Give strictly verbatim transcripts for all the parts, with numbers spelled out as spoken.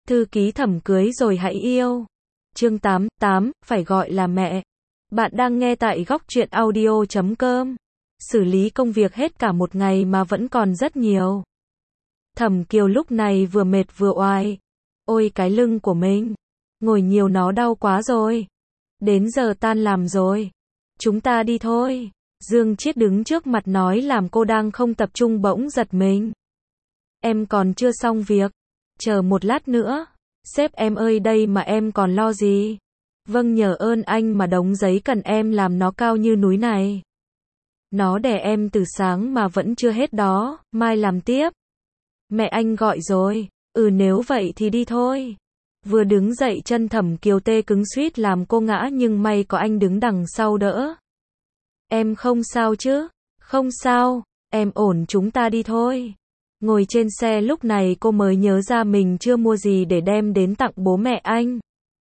Thư ký Thẩm cưới rồi hãy yêu. Chương tám, tám, phải gọi là mẹ. Bạn đang nghe tại góc truyện audio chấm com. Xử lý công việc hết cả một ngày mà vẫn còn rất nhiều. Thẩm Kiều lúc này vừa mệt vừa oai. Ôi cái lưng của mình. Ngồi nhiều nó đau quá rồi. Đến giờ tan làm rồi. Chúng ta đi thôi. Dương Chiết đứng trước mặt nói làm cô đang không tập trung bỗng giật mình. Em còn chưa xong việc. Chờ một lát nữa. Sếp em ơi đây mà em còn lo gì? Vâng nhờ ơn anh mà đống giấy cần em làm nó cao như núi này. Nó đè em từ sáng mà vẫn chưa hết đó, mai làm tiếp. Mẹ anh gọi rồi, ừ nếu vậy thì đi thôi. Vừa đứng dậy chân Thẩm Kiều tê cứng suýt làm cô ngã nhưng may có anh đứng đằng sau đỡ. Em không sao chứ? Không sao, em ổn chúng ta đi thôi. Ngồi trên xe lúc này cô mới nhớ ra mình chưa mua gì để đem đến tặng bố mẹ anh.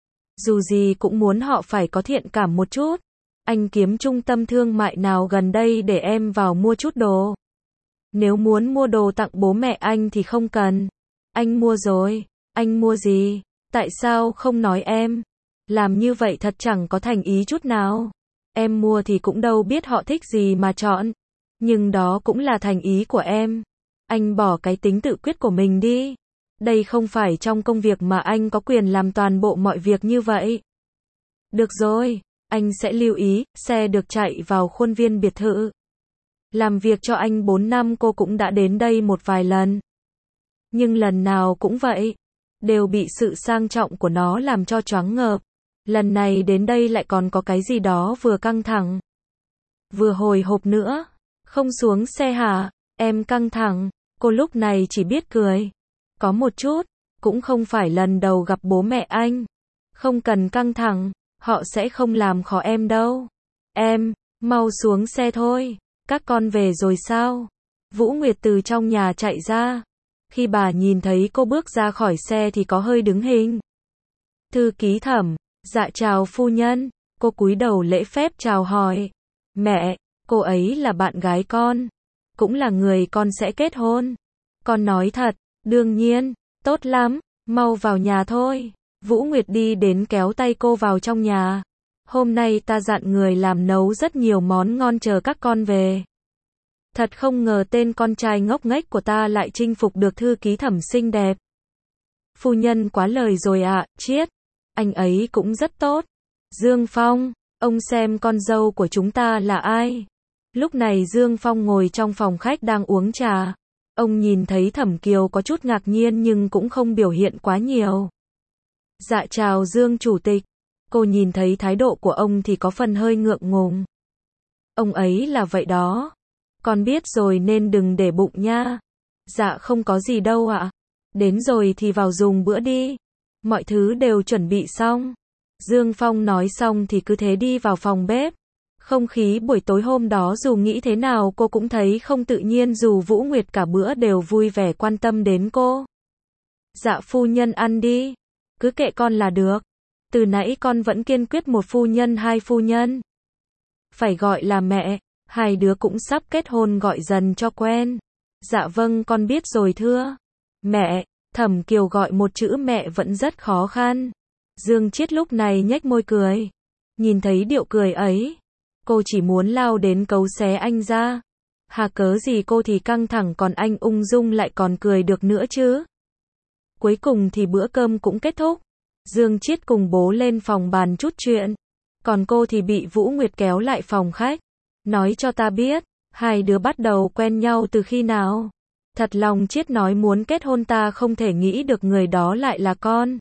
Dù gì cũng muốn họ phải có thiện cảm một chút. Anh kiếm trung tâm thương mại nào gần đây để em vào mua chút đồ. Nếu muốn mua đồ tặng bố mẹ anh thì không cần. Anh mua rồi. Anh mua gì? Tại sao không nói em? Làm như vậy thật chẳng có thành ý chút nào. Em mua thì cũng đâu biết họ thích gì mà chọn. Nhưng đó cũng là thành ý của em. Anh bỏ cái tính tự quyết của mình đi. Đây không phải trong công việc mà anh có quyền làm toàn bộ mọi việc như vậy. Được rồi, anh sẽ lưu ý, xe được chạy vào khuôn viên biệt thự. Làm việc cho anh bốn năm cô cũng đã đến đây một vài lần. Nhưng lần nào cũng vậy, đều bị sự sang trọng của nó làm cho choáng ngợp. Lần này đến đây lại còn có cái gì đó vừa căng thẳng, vừa hồi hộp nữa. Không xuống xe hả? Em căng thẳng. Cô lúc này chỉ biết cười. Có một chút, cũng không phải lần đầu gặp bố mẹ anh. Không cần căng thẳng, họ sẽ không làm khó em đâu. Em, mau xuống xe thôi. Các con về rồi sao? Vũ Nguyệt từ trong nhà chạy ra. Khi bà nhìn thấy cô bước ra khỏi xe thì có hơi đứng hình. Thư ký Thẩm, dạ chào phu nhân. Cô cúi đầu lễ phép chào hỏi. Mẹ, cô ấy là bạn gái con. Cũng là người con sẽ kết hôn. Con nói thật, đương nhiên, tốt lắm, mau vào nhà thôi. Vũ Nguyệt đi đến kéo tay cô vào trong nhà. Hôm nay ta dặn người làm nấu rất nhiều món ngon chờ các con về. Thật không ngờ tên con trai ngốc nghếch của ta lại chinh phục được thư ký Thẩm xinh đẹp. Phu nhân quá lời rồi ạ, Chiết. Anh ấy cũng rất tốt. Dương Phong, ông xem con dâu của chúng ta là ai? Lúc này Dương Phong ngồi trong phòng khách đang uống trà. Ông nhìn thấy Thẩm Kiều có chút ngạc nhiên nhưng cũng không biểu hiện quá nhiều. Dạ chào Dương Chủ tịch. Cô nhìn thấy thái độ của ông thì có phần hơi ngượng ngùng. Ông ấy là vậy đó. Con biết rồi nên đừng để bụng nha. Dạ không có gì đâu ạ. Đến rồi thì vào dùng bữa đi. Mọi thứ đều chuẩn bị xong. Dương Phong nói xong thì cứ thế đi vào phòng bếp. Không khí buổi tối hôm đó dù nghĩ thế nào cô cũng thấy không tự nhiên dù Vũ Nguyệt cả bữa đều vui vẻ quan tâm đến cô. Dạ phu nhân ăn đi. Cứ kệ con là được. Từ nãy con vẫn kiên quyết một phu nhân hai phu nhân. Phải gọi là mẹ. Hai đứa cũng sắp kết hôn gọi dần cho quen. Dạ vâng con biết rồi thưa. Mẹ. Thẩm Kiều gọi một chữ mẹ vẫn rất khó khăn. Dương Chiết lúc này nhếch môi cười. Nhìn thấy điệu cười ấy. Cô chỉ muốn lao đến cấu xé anh ra. Hà cớ gì cô thì căng thẳng còn anh ung dung lại còn cười được nữa chứ. Cuối cùng thì bữa cơm cũng kết thúc. Dương Chiết cùng bố lên phòng bàn chút chuyện. Còn cô thì bị Vũ Nguyệt kéo lại phòng khách. Nói cho ta biết, hai đứa bắt đầu quen nhau từ khi nào? Thật lòng Chiết nói muốn kết hôn ta không thể nghĩ được người đó lại là con.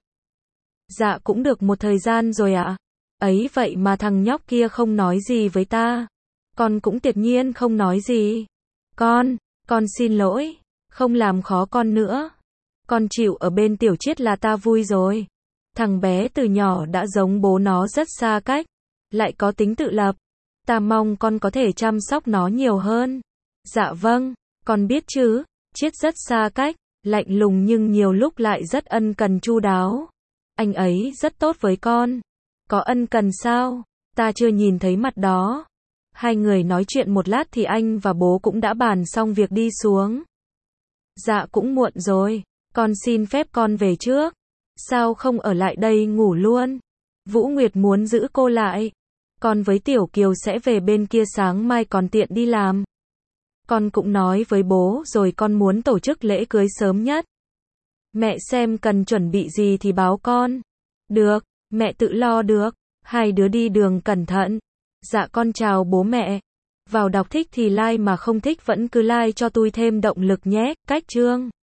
Dạ cũng được một thời gian rồi ạ. Ấy vậy mà thằng nhóc kia không nói gì với ta. Con cũng tuyệt nhiên không nói gì. Con, con xin lỗi. Không làm khó con nữa. Con chịu ở bên Tiểu Chiết là ta vui rồi. Thằng bé từ nhỏ đã giống bố nó rất xa cách. Lại có tính tự lập. Ta mong con có thể chăm sóc nó nhiều hơn. Dạ vâng, con biết chứ. Chiết rất xa cách, lạnh lùng nhưng nhiều lúc lại rất ân cần chu đáo. Anh ấy rất tốt với con. Có ân cần sao? Ta chưa nhìn thấy mặt đó. Hai người nói chuyện một lát thì anh và bố cũng đã bàn xong việc đi xuống. Dạ cũng muộn rồi. Con xin phép con về trước. Sao không ở lại đây ngủ luôn? Vũ Nguyệt muốn giữ cô lại. Con với Tiểu Kiều sẽ về bên kia sáng mai còn tiện đi làm. Con cũng nói với bố rồi, con muốn tổ chức lễ cưới sớm nhất. Mẹ xem cần chuẩn bị gì thì báo con. Được, mẹ tự lo được. Hai đứa đi đường cẩn thận. Dạ con chào bố mẹ. Vào đọc thích thì like mà không thích vẫn cứ like cho tôi thêm động lực nhé. Cách chương